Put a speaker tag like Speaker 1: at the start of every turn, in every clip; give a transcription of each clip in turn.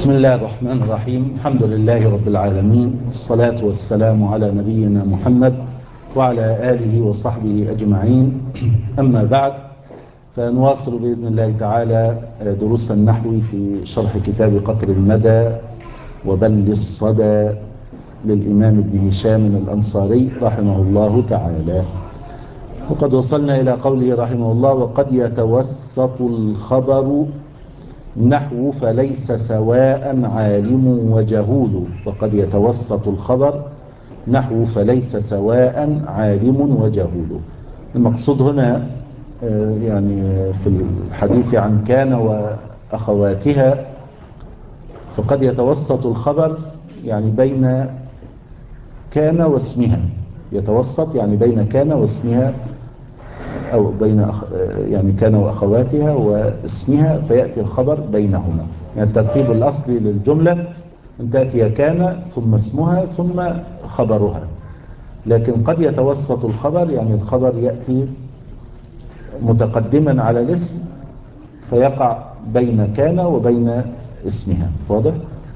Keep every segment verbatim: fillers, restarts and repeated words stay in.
Speaker 1: بسم الله الرحمن الرحيم. الحمد لله رب العالمين، والصلاة والسلام على نبينا محمد وعلى آله وصحبه أجمعين. أما بعد، فنواصل بإذن الله تعالى دروس النحو في شرح كتاب قطر المدى وبل الصدى للإمام ابن هشام الأنصاري رحمه الله تعالى. وقد وصلنا إلى قوله رحمه الله: وقد يتوسط الخبر نحو فليس سواء عالم وجهول. وقد يتوسط الخبر نحو فليس سواء عالم وجهول. المقصود هنا يعني في الحديث عن كان وأخواتها، فقد يتوسط الخبر يعني بين كان واسمها، يتوسط يعني بين كان واسمها، أو بين أخ... يعني كان وأخواتها واسمها، فيأتي الخبر بينهما. يعني الترتيب الأصلي للجملة أن تأتي كان ثم اسمها ثم خبرها، لكن قد يتوسط الخبر يعني الخبر يأتي متقدما على الاسم فيقع بين كان وبين اسمها. واضح؟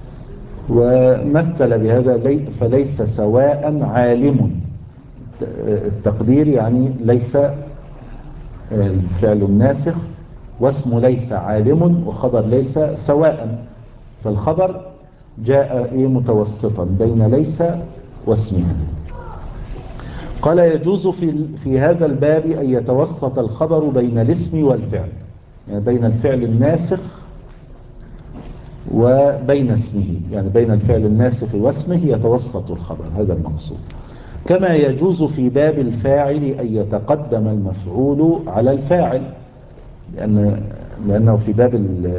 Speaker 1: ومثل بهذا لي... فليس سواء عالم، التقدير يعني ليس الفعل الناسخ، واسم ليس عالم، وخبر ليس سواء، فالخبر جاء إيه متوسطا بين ليس واسمها. قال: يجوز في في هذا الباب أن يتوسط الخبر بين الاسم والفعل، يعني بين الفعل الناسخ وبين اسمه، يعني بين الفعل الناسخ واسمه يتوسط الخبر، هذا المقصود. كما يجوز في باب الفاعل أن يتقدم المفعول على الفاعل، لأن لأنه في باب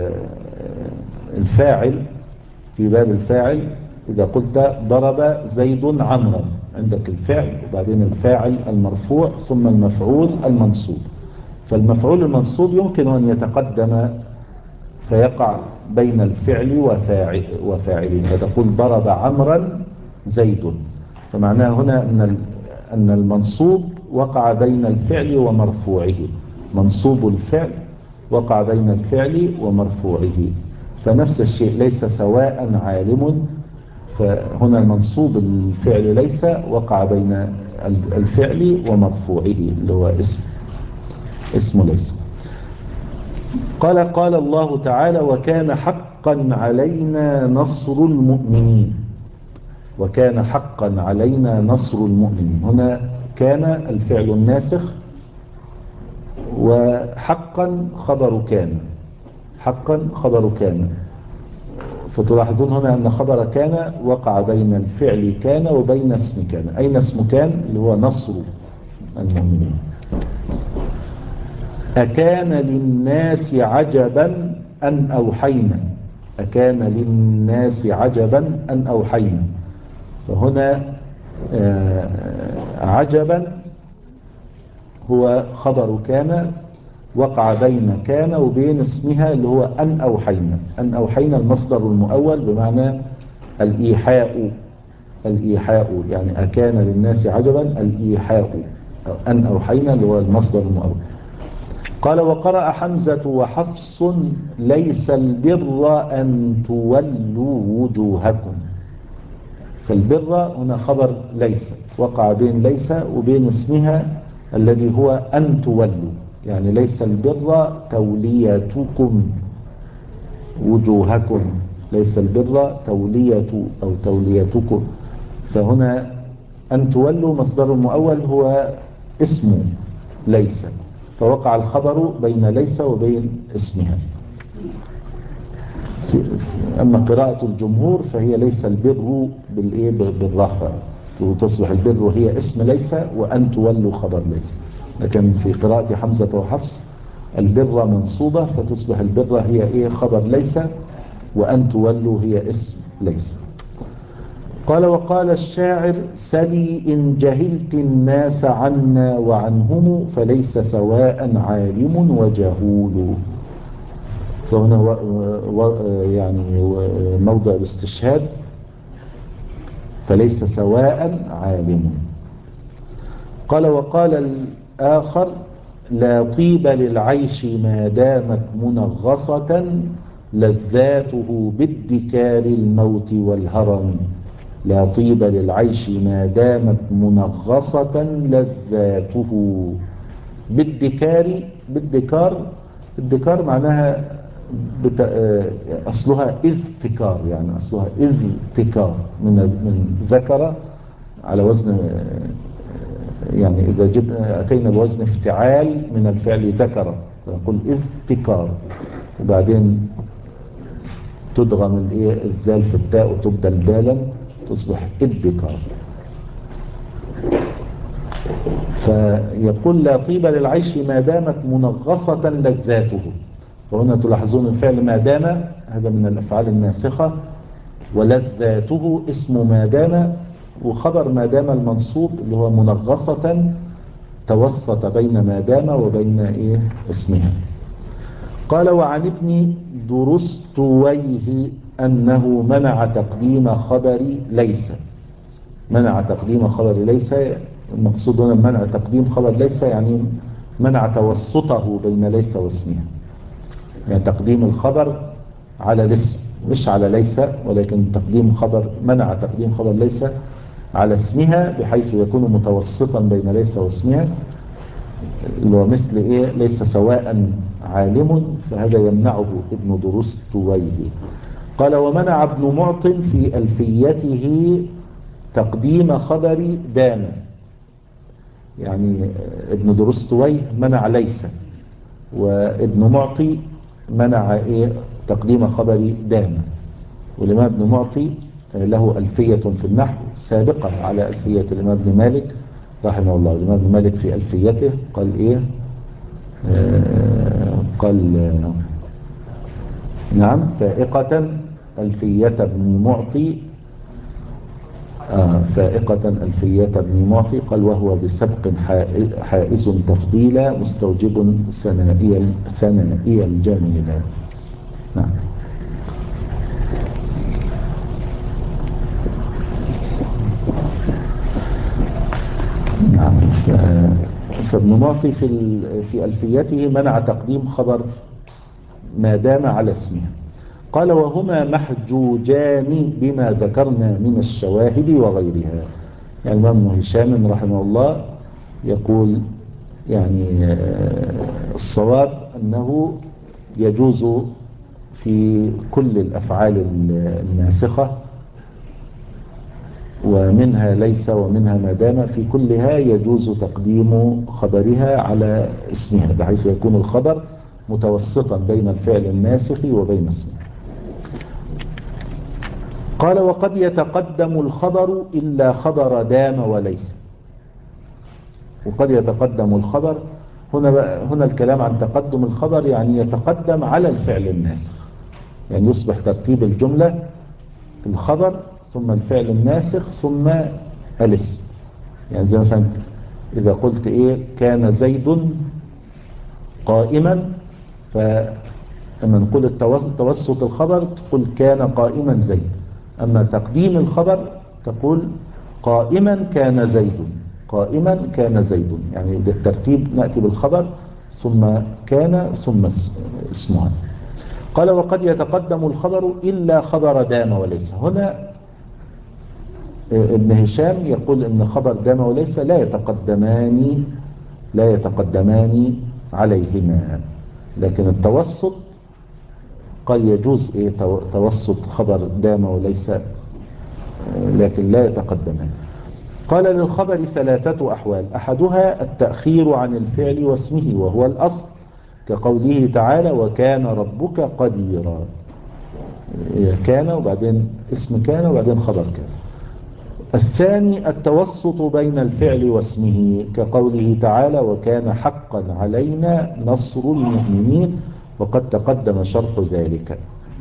Speaker 1: الفاعل في باب الفاعل إذا قلت ضرب زيد عمرا، عندك الفعل وبعدين الفاعل المرفوع ثم المفعول المنصوب، فالمفعول المنصوب يمكن أن يتقدم فيقع بين الفعل وفاعل وفاعله، فتقول ضرب عمرا زيد، فمعناه هنا أن أن المنصوب وقع بين الفعل ومرفوعه، منصوب الفعل وقع بين الفعل ومرفوعه، فنفس الشيء ليس سواء عالم، فهنا منصوب الفعل ليس وقع بين الفعل ومرفوعه اللي هو اسم اسم ليس. قال قال الله تعالى: وكان حقا علينا نصر المؤمنين. وكان حقا علينا نصر المؤمنين، هنا كان الفعل الناسخ، وحقا خبر كان، حقا خبر كان، فتلاحظون هنا أن خبر كان وقع بين الفعل كان وبين اسم كان. أين اسم كان؟ اللي هو نصر المؤمنين. أكان للناس عجبا أن أوحينا، أكان للناس عجبا أن أوحينا، فهنا عجبا هو خبر كان وقع بين كان وبين اسمها اللي هو أن أوحينا. أن أوحينا المصدر المؤول بمعنى الإيحاء، الإيحاء يعني أكان للناس عجبا الإيحاء، أن أوحينا اللي هو المصدر المؤول. قال: وقرأ حمزة وحفص: ليس البر أن تولوا وجوهكم. فالبر هنا خبر ليس وقع بين ليس وبين اسمها الذي هو أن تولوا، يعني ليس البر توليتكم وجوهكم، ليس البر تولية أو توليتكم، فهنا أن تولوا مصدر المؤول هو اسم ليس، فوقع الخبر بين ليس وبين اسمها. أما قراءة الجمهور فهي ليس البر بالإيه بالرفع، تصبح البر هي اسم ليس وأن تولوا خبر ليس، لكن في قراءة حمزة وحفص البر منصوبة فتصبح البر هي إيه خبر ليس، وأن تولوا هي اسم ليس. قال: وقال الشاعر: سلي إن جهلت الناس عنا وعنهم فليس سواء عالم وجهول. فهنا و و يعني موضع الاستشهاد، فليس سواء عالم. قال: وقال الآخر: لا طيب للعيش ما دامت منغصة لذاته بادكار الموت والهرم، لا طيب للعيش ما دامت منغصة لذاته. بالدكار، بالدكار، الدكار معناها بت... أصلها اذتكار، يعني أصلها اذتكار من من ذكر على وزن، يعني إذا جبنا أتينا بوزن افتعال من الفعل ذكر فنقول اذتكار، وبعدين تدغم الايه الزال في التاء وتبدل دالا تصبح ادكار. فيقول لا طيب للعيش ما دامت منغصة لذاته. فهنا تلاحظون الفعل ما دام هذا من الأفعال الناسخة، ولذاته اسم ما دام، وخبر ما دام المنصوب اللي هو منغصة توسط بين ما دام وبين إيه اسمها. قال وعن ابن درستويه أنه منع تقديم خبر ليس. منع تقديم خبر ليس، المقصود هنا منع تقديم خبر ليس يعني منع توسطه بين ليس واسمها، يعني تقديم الخبر على الاسم مش على ليس، ولكن تقديم خبر، منع تقديم خبر ليس على اسمها بحيث يكون متوسطا بين ليس واسمها، اللي هو مثل ايه ليس سواء عالم، فهذا يمنعه ابن درستويه. قال ومنع ابن معط في ألفيته تقديم خبر دام، يعني ابن درستويه منع ليس، وابن معطي منع ايه تقديم خبر دام. والإمام ابن معطي له ألفية في النحو سابقة على ألفية الإمام ابن مالك رحمه الله. الإمام ابن مالك في ألفيته قال إيه آه قال آه نعم فائقة ألفية ابن معطي آه فائقة ألفية ابن معطي قال وهو بسبق حائز تفضيلا مستوجب ثنائي ثنائي الجميلة. نعم. نعم. فابن معطي في في ألفيته منع تقديم خبر ما دام على اسمه. قال وهما محجوجان بما ذكرنا من الشواهد وغيرها. يعني الإمام ابن هشام رحمه الله يقول يعني الصواب أنه يجوز في كل الأفعال الناسخة ومنها ليس ومنها ما دام، في كلها يجوز تقديم خبرها على اسمها بحيث يكون الخبر متوسطا بين الفعل الناسخ وبين اسمه. قال وقد يتقدم الخبر إلا خبر دام وليس. وقد يتقدم الخبر هنا هنا الكلام عن تقدم الخبر يعني يتقدم على الفعل الناسخ، يعني يصبح ترتيب الجملة الخبر ثم الفعل الناسخ ثم الاسم. يعني زي مثلا إذا قلت إيه كان زيد قائما، فلما نقول توسط الخبر تقول كان قائما زيد، أما تقديم الخبر تقول قائما كان زيد، قائما كان زيد، يعني بالترتيب نأتي بالخبر ثم كان ثم اسمها. قال وقد يتقدم الخبر إلا خبر دام وليس. هنا ابن هشام يقول ان خبر دام وليس لا يتقدمان لا يتقدمان عليهما، لكن التوسط قد يجوز ايه توسط خبر دام وليس لكن لا يتقدمان. قال للخبر ثلاثة أحوال، أحدها التأخير عن الفعل واسمه وهو الأصل كقوله تعالى وكان ربك قديرا، كان وبعدين اسم كان وبعدين خبر كان. الثاني التوسط بين الفعل واسمه كقوله تعالى وكان حقا علينا نصر المؤمنين وقد تقدم شرح ذلك.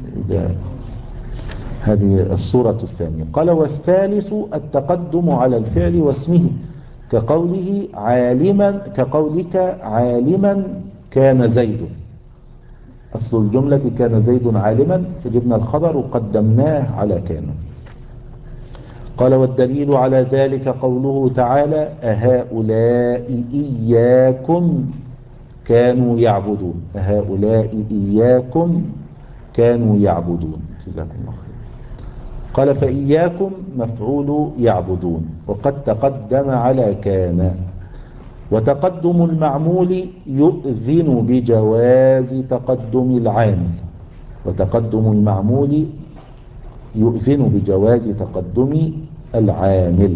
Speaker 1: هذه الصورة الثانية. قال والثالث التقدم على الفعل واسمه كقوله عالما كقولك عالما كان زيد، أصل الجملة كان زيد عالما فجبنا الخبر وقدمناه على كان. قال والدليل على ذلك قوله تعالى أهؤلاء إياكم كانوا يعبدون، أهؤلاء إياكم كانوا يعبدون. جزاكم الله خير. قال فإياكم مفعول يعبدون، وقد تقدم على كان. وتقدم المعمول يؤذن بجواز تقدم العامل. وتقدم المعمول يؤذن بجواز تقدم العامل.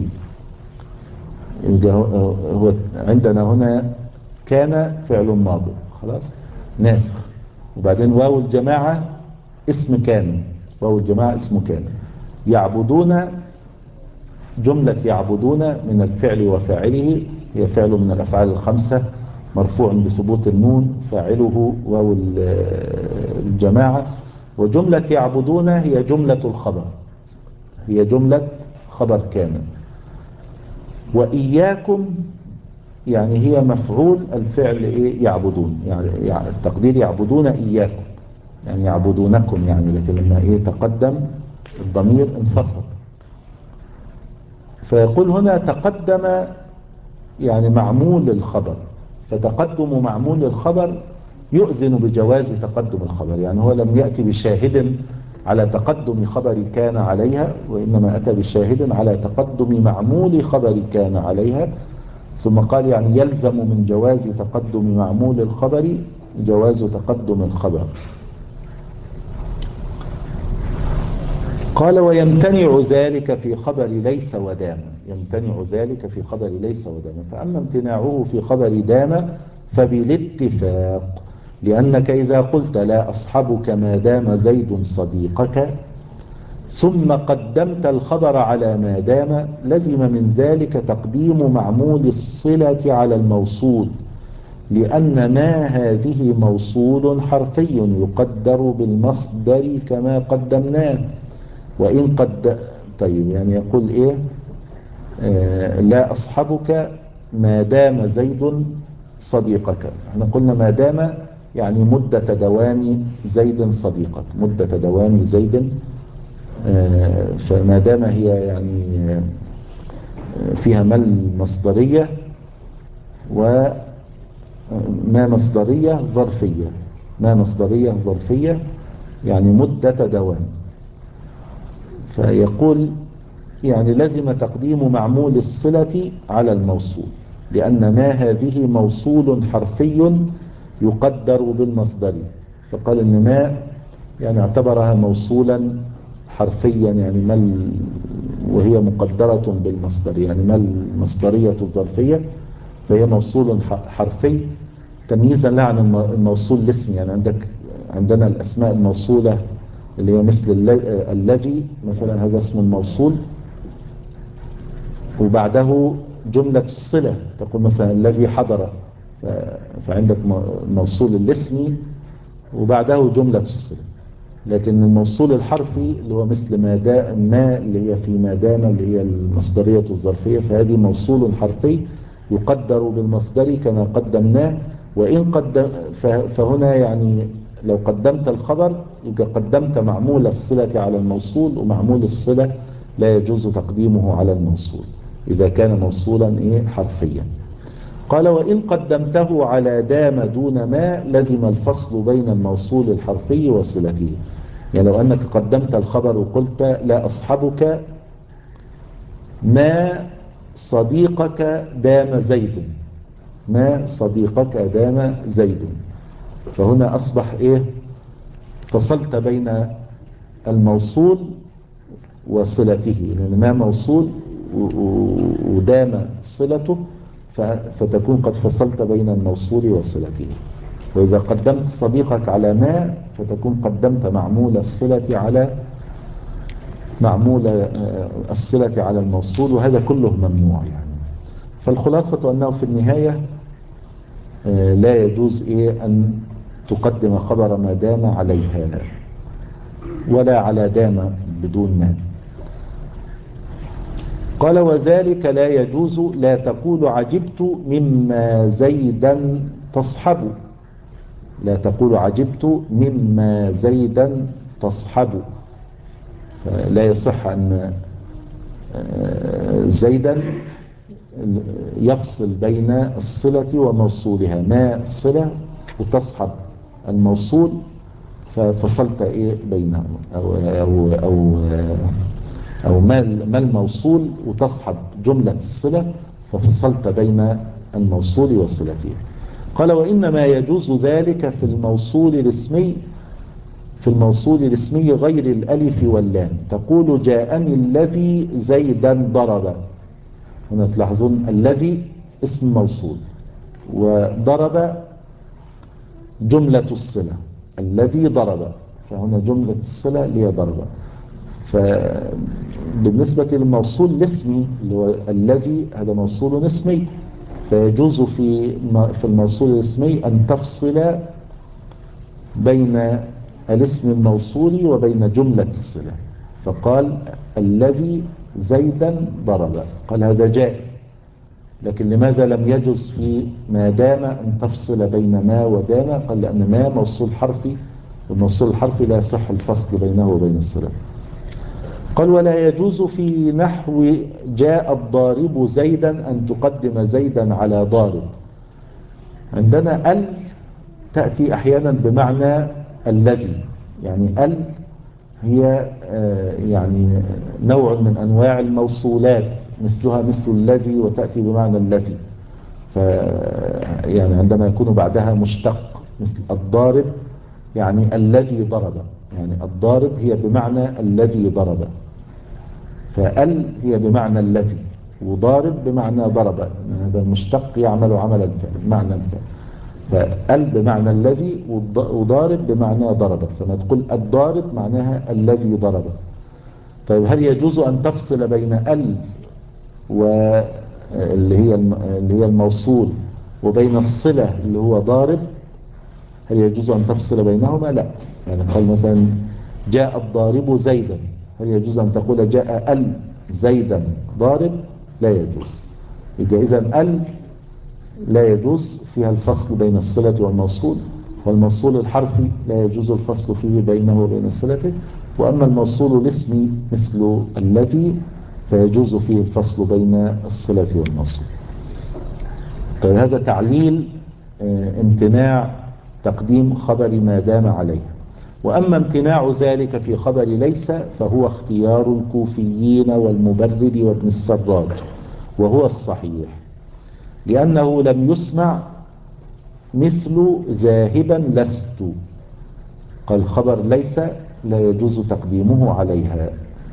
Speaker 1: هو عندنا هنا كان فعل ماضي خلاص ناسخ، وبعدين واو الجماعة اسم كان، واو الجماعة اسم كان. يعبدون جملة يعبدون من الفعل وفاعله، هي فعل من الأفعال الخمسة مرفوع بثبوت النون، فاعله واو الجماعة. وجملة يعبدون هي جملة الخبر، هي جملة خبر كان. وإياكم يعني هي مفعول الفعل إيه يعبدون، يعني التقدير يعبدون إياكم يعني يعبدونكم يعني، لكن لما إيه تقدم الضمير انفصل. فيقول هنا تقدم يعني معمول الخبر، فتقدم معمول الخبر يؤذن بجواز تقدم الخبر. يعني هو لم يأتي بشاهد على تقدم خبر كان عليها، وإنما أتى بشاهد على تقدم معمول خبر كان عليها. ثم قال يعني يلزم من جواز تقدم معمول الخبر جواز تقدم الخبر. قال ويمتنع ذلك في خبر ليس ودام. يمتنع ذلك في خبر ليس ودام. فأما امتناعه في خبر دام فبالاتفاق، لأنك إذا قلت لا أصحبك ما دام زيد صديقك ثم قدمت الخبر على ما دام لزم من ذلك تقديم معمول الصلة على الموصول، لأن ما هذه موصول حرفي يقدر بالمصدر كما قدمناه. وإن قد طيب يعني يقول إيه آه لا أصحبك ما دام زيد صديقك. احنا قلنا ما دام يعني مدة دوام زيد صديقك، مدة دوام زيد. آه فما دام هي يعني آه فيها ما المصدرية وما مصدرية ظرفية. ما مصدرية ظرفية يعني مدة دوام. فيقول يعني لزم تقديم معمول الصلة على الموصول، لأن ما هذه موصول حرفي يقدر بالمصدر. فقال إن ما يعني اعتبرها موصولا حرفيا يعني ما، وهي مقدرة بالمصدر يعني ما المصدرية الظرفية، فهي موصول حرفي تمييزا لا عن الموصول الاسم. يعني عندك عندنا الأسماء الموصولة اللي هي مثل الذي مثلا، هذا اسم الموصول وبعده جملة الصلة، تقول مثلا الذي حضر، فعندك موصول الاسم وبعده جملة الصلة. لكن الموصول الحرفي اللي هو مثل ما دام، ما اللي هي في ما دام اللي هي المصدرية الظرفية، فهذه موصول حرفي يقدر بالمصدر كما قدمناه. وإن قدم فهنا يعني لو قدمت الخبر يبقى قدمت معمول الصلة على الموصول، ومعمول الصلة لا يجوز تقديمه على الموصول إذا كان موصولا إيه حرفيا. قال وإن قدمته على دام دون ما لزم الفصل بين الموصول الحرفي وصلته. يعني لو أنك قدمت الخبر وقلت لا أصحبك ما صديقك دام زيد، ما صديقك دام زيد، فهنا أصبح إيه فصلت بين الموصول وصلته، لأن ما موصول ودام صلته فتكون قد فصلت بين الموصول وصلته. وإذا قدمت صديقك على ما فتكون قدمت معمول الصلة على معمول الصلة على الموصول، وهذا كله ممنوع يعني. فالخلاصة أنه في النهاية لا يجوز إيه أن تقدم خبر ما دام عليها ولا على دام بدون ما. قال وذلك لا يجوز لا تقول عجبت مما زيدا تصحب. لا تقول عجبت مما زيدا تصحب، فلا يصح أن زيدا يفصل بين الصلة وموصولها. ما الصلة وتصحب الموصول، ففصلت إيه بينهم، أو, أو, أو, أو ما ما الموصول وتصحب جملة الصلة، ففصلت بين الموصول وصلته. قال وإنما يجوز ذلك في الموصول الاسمي في الموصول الاسمي غير الألف واللام. تقول جاءني الذي زيدا ضرب. هنا تلاحظون الذي اسم موصول، وضرب جملة الصلة، الذي ضرب، فهنا جملة الصلة اللي هي ضرب. فبالنسبة للموصول الاسمي اللي هو الذي، هذا موصول اسمي، فيجوز في في الموصول الاسمي أن تفصل بين الاسم الموصول وبين جملة الصلة. فقال الذي زيدا ضرب، قال هذا جائز. لكن لماذا لم يجوز في ما دام أن تفصل بين ما ودام؟ قال لأن ما موصول حرفي، والموصول الحرفي لا يصح الفصل بينه وبين الصلة. قال ولا يجوز في نحو جاء الضارب زيدا أن تقدم زيدا على ضارب. عندنا ال تأتي أحيانا بمعنى الذي، يعني ال هي يعني نوع من أنواع الموصولات، مثلها مثل الذي، وتأتي بمعنى الذي. ف يعني عندما يكون بعدها مشتق مثل الضارب، يعني الذي ضرب، يعني الضارب هي بمعنى الذي ضرب. فال هي بمعنى الذي، وضارب بمعنى ضرب، هذا المشتق يعمل عمل الفعل معنى الفعل. فال بمعنى الذي، وضارب بمعنى ضرب، فما تقول الضارب معناها الذي ضرب. طيب هل يجوز أن تفصل بين ال واللي هي اللي هي الموصول وبين الصلة اللي هو ضارب؟ هل يجوز أن تفصل بينهما؟ لا. يعني قال مثلا جاء الضارب زيدا، هل يجوز أن تقول جاء ال زيدا ضارب؟ لا يجوز. يبقى إذن ال لا يجوز فيها الفصل بين الصلة والموصول، والموصول الحرفي لا يجوز الفصل فيه بينه وبين الصلة. وأما الموصول الاسمي مثل الذي فيجوز فيه الفصل بين الصلة والموصول. طيب هذا تعليل اه امتناع تقديم خبر ما دام عليه. وأما امتناع ذلك في خبر ليس فهو اختيار الكوفيين والمبرد وابن السراج، وهو الصحيح، لأنه لم يسمع مثل ذاهبا لست. قال خبر ليس لا يجوز تقديمه عليها.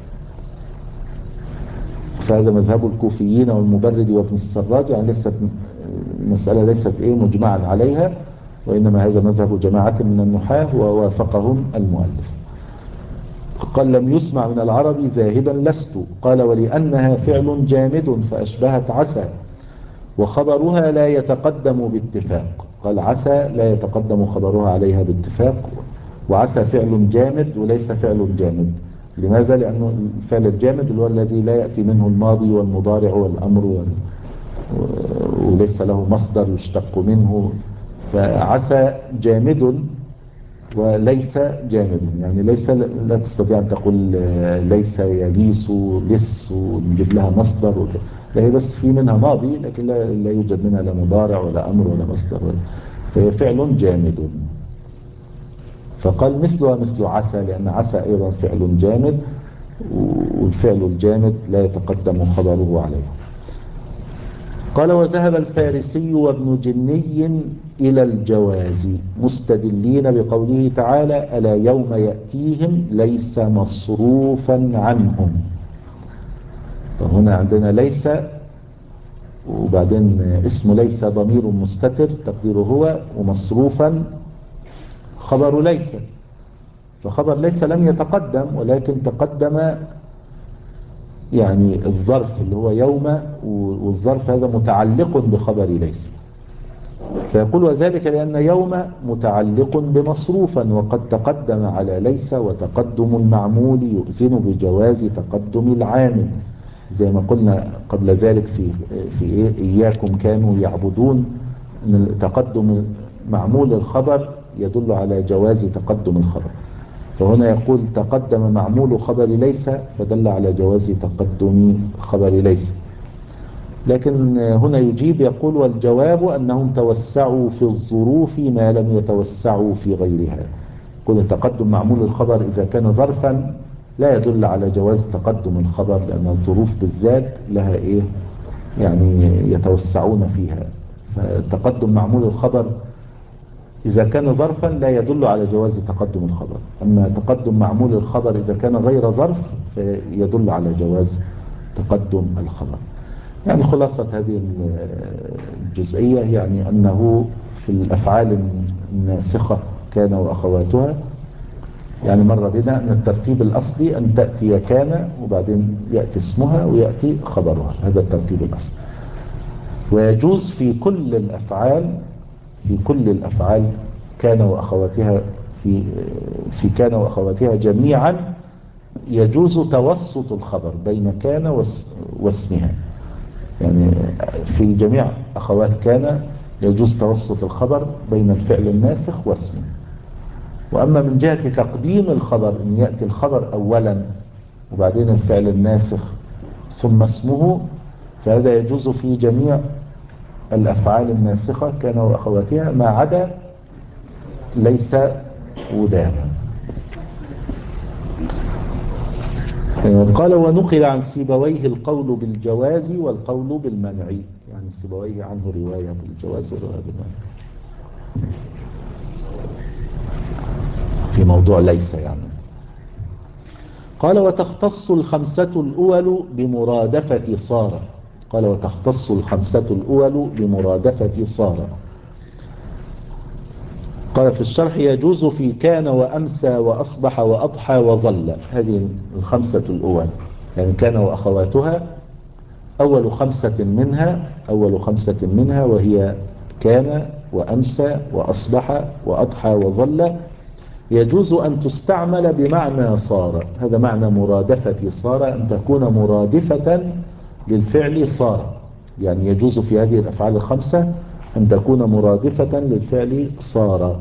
Speaker 1: فهذا مذهب الكوفيين والمبرد وابن السراج، يعني ليست المسألة ليست ايه مجمعا عليها، وإنما هذا مذهب جماعة من النحاة ووافقهم المؤلف. قال لم يسمع من العرب ذاهبا لست. قال ولأنها فعل جامد فأشبهت عسى، وخبرها لا يتقدم باتفاق. قال عسى لا يتقدم خبرها عليها باتفاق، وعسى فعل جامد وليس فعل جامد. لماذا؟ لأنه الفعل الجامد هو الذي لا يأتي منه الماضي والمضارع والأمر وال... وليس له مصدر يشتق منه. فعسى جامد وليس جامد، يعني ليس لا تستطيع أن تقول ليس يليس لس ونجيب لها مصدر، لا هي بس في منها ماضي لكن لا, لا يوجد منها لا مضارع ولا أمر ولا مصدر، فهي فعل جامد. فقال مثلها مثل عسى، لأن عسى أيضا فعل جامد، والفعل الجامد لا يتقدم خبره عليه. قال وذهب الفارسي وابن جني إلى الجواز مستدلين بقوله تعالى ألا يوم يأتيهم ليس مصروفا عنهم. فهنا عندنا ليس، وبعدين اسم ليس ضمير مستتر تقديره هو، ومصروفا خبر ليس. فخبر ليس لم يتقدم، ولكن تقدم يعني الظرف اللي هو يوم، والظرف هذا متعلق بخبر ليس. فيقول وذلك لأن يوم متعلق بمصروفا، وقد تقدم على ليس، وتقدم المعمول يؤذن بجواز تقدم العامل، زي ما قلنا قبل ذلك في في إيه إياكم كانوا يعبدون، أن تقدم معمول الخبر يدل على جواز تقدم الخبر. فهنا يقول تقدم معمول خبر ليس فدل على جواز تقدم خبر ليس. لكن هنا يجيب يقول والجواب أنهم توسعوا في الظروف ما لم يتوسعوا في غيرها. كل تقدم معمول الخبر إذا كان ظرفا لا يدل على جواز تقدم الخبر، لأن الظروف بالذات لها إيه يعني يتوسعون فيها. فتقدم معمول الخبر إذا كان ظرفا لا يدل على جواز تقدم الخبر، أما تقدم معمول الخبر إذا كان غير ظرف فيدل على جواز تقدم الخبر. يعني خلاصة هذه الجزئية يعني أنه في الأفعال الناسخة كان وأخواتها، يعني مر بنا أن الترتيب الأصلي أن تأتي كان وبعدين يأتي اسمها ويأتي خبرها، هذا الترتيب الأصلي. ويجوز في كل الأفعال في كل الأفعال كان وأخواتها في في كان وأخواتها جميعا يجوز توسط الخبر بين كان واسمها. يعني في جميع أخوات كان يجوز توسط الخبر بين الفعل الناسخ واسمه. وأما من جهة تقديم الخبر أن يأتي الخبر أولا وبعدين الفعل الناسخ ثم اسمه، فهذا يجوز في جميع الأفعال الناسخة كان وأخواتها ما عدا ليس وداما. قال ونقل عن سيبويه القول بالجواز والقول بالمنع، يعني سيبويه عنه رواية بالجواز ورواية بالمنع في موضوع ليس يعني. قال وتختص الخمسة الأول بمرادفة صار. قال وتختص الخمسة الأول بمرادفة صار. قال في الشرح يجوز في كان وأمسى وأصبح وأضحى وظل، هذه الخمسة الأول يعني كان وأخواتها أول خمسة منها أول خمسة منها وهي كان وأمسى وأصبح وأضحى وظل، يجوز أن تستعمل بمعنى صار. هذا معنى مرادفة صار، أن تكون مرادفة للفعل صار، يعني يجوز في هذه الأفعال الخمسة أن تكون مرادفة للفعل صار.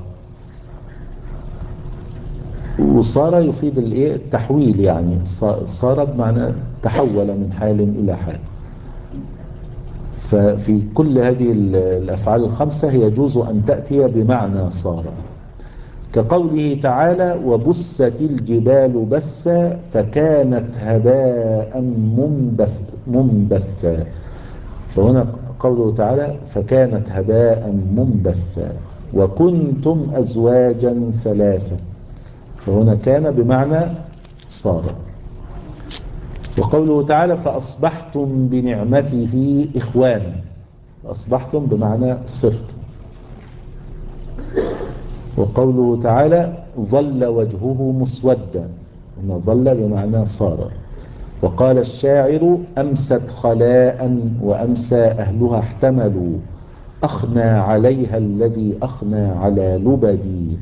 Speaker 1: وصار يفيد التحويل، يعني صار بمعنى تحول من حال إلى حال. ففي كل هذه الأفعال الخمسة يجوز أن تأتي بمعنى صار، كقوله تعالى وبست الجبال بسا فكانت هباء منبث منبثا. فهنا قوله تعالى فكانت هباء منبثا وكنتم أزواجا ثلاثة، فهنا كان بمعنى صار. وقوله تعالى فأصبحتم بنعمته إخوانا، فأصبحتم بمعنى صرتم. وقوله تعالى ظل وجهه مسودا، هنا ظل بمعنى صار. وقال الشاعر أمست خلاء وأمسى أهلها احتملوا أخنى عليها الذي أخنى على لبدي.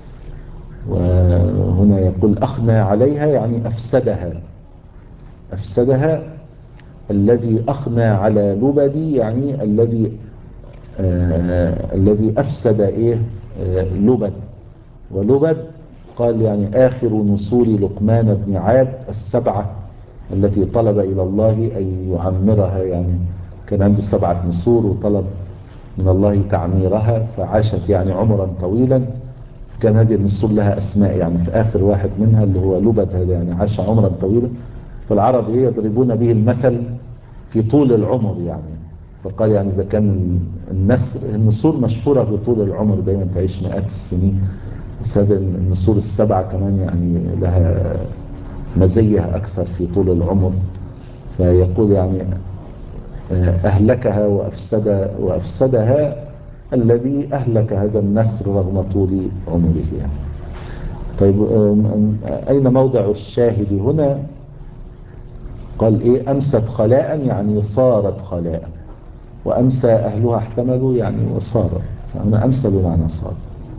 Speaker 1: وهنا يقول أخنى عليها يعني أفسدها أفسدها الذي أخنى على لبدي، يعني الذي آه الذي أفسد إيه آه لبد. ولبد قال يعني آخر نصور لقمان بن عاد السبعة التي طلب إلى الله أن يعمرها، يعني كان عنده سبعة نصور وطلب من الله تعميرها فعاشت يعني عمرا طويلا، كان هذه النصور لها أسماء، يعني في آخر واحد منها اللي هو لبد هذا يعني عاش عمرا طويلا. فالعرب يضربون به المثل في طول العمر، يعني فقال يعني إذا كان النسر النصور مشهورة بطول العمر دائما تعيش مئات السنين، بس هذه النصور السبعة كمان يعني لها مزية أكثر في طول العمر. فيقول يعني أهلكها وأفسد وأفسدها الذي أهلك هذا النسر رغم طول عمره يعني. طيب أين موضع الشاهد هنا؟ قال إيه أمست خلاء يعني صارت خلاء، وأمسى أهلها احتملوا يعني وصار، فهنا أمسى بمعنى صار.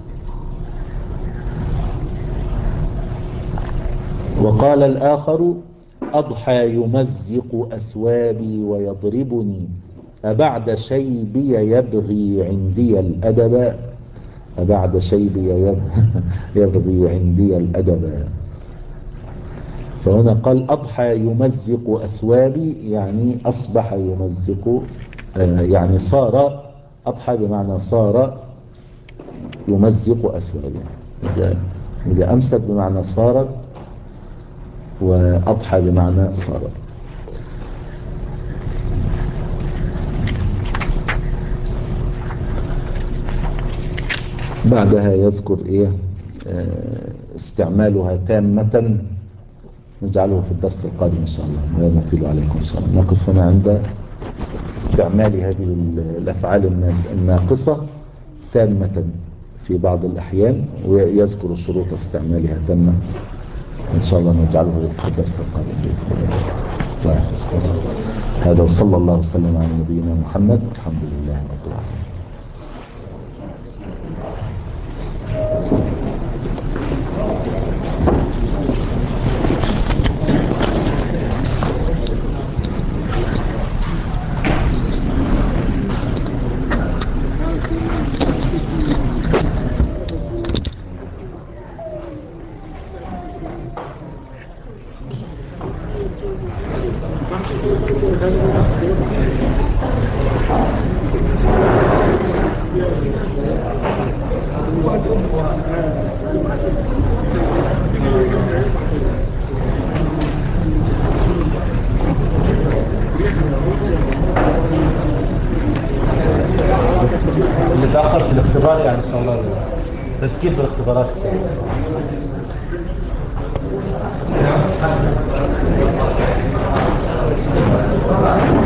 Speaker 1: وقال الآخر أضحى يمزق أثوابي ويضربني أبعد شيبي يبغي عندي الأدب. أبعد شيبي يبغي عندي الأدب. فهنا قال أضحى يمزق أثوابي يعني أصبح يمزق، يعني صار. أضحى بمعنى صار يمزق أثوابي. يبقى أمست بمعنى صارت، وأضحى بمعنى صارت. بعدها يذكر إيه استعمالها تامة، نجعله في الدرس القادم إن شاء الله، لا نطيل عليكم إن شاء الله. نقف هنا عند استعمال هذه الأفعال الناقصة تامة في بعض الأحيان، ويذكر شروط استعمالها تامة إن شاء الله، نجعله في الدرس القادم بإذن الله. الله يحفظكم. هذا وصلى الله وسلم على نبينا محمد، الحمد لله رب العالمين. اللي تأخر في الاختبار يعني إن شاء الله تذكير بالاختبارات إن شاء الله.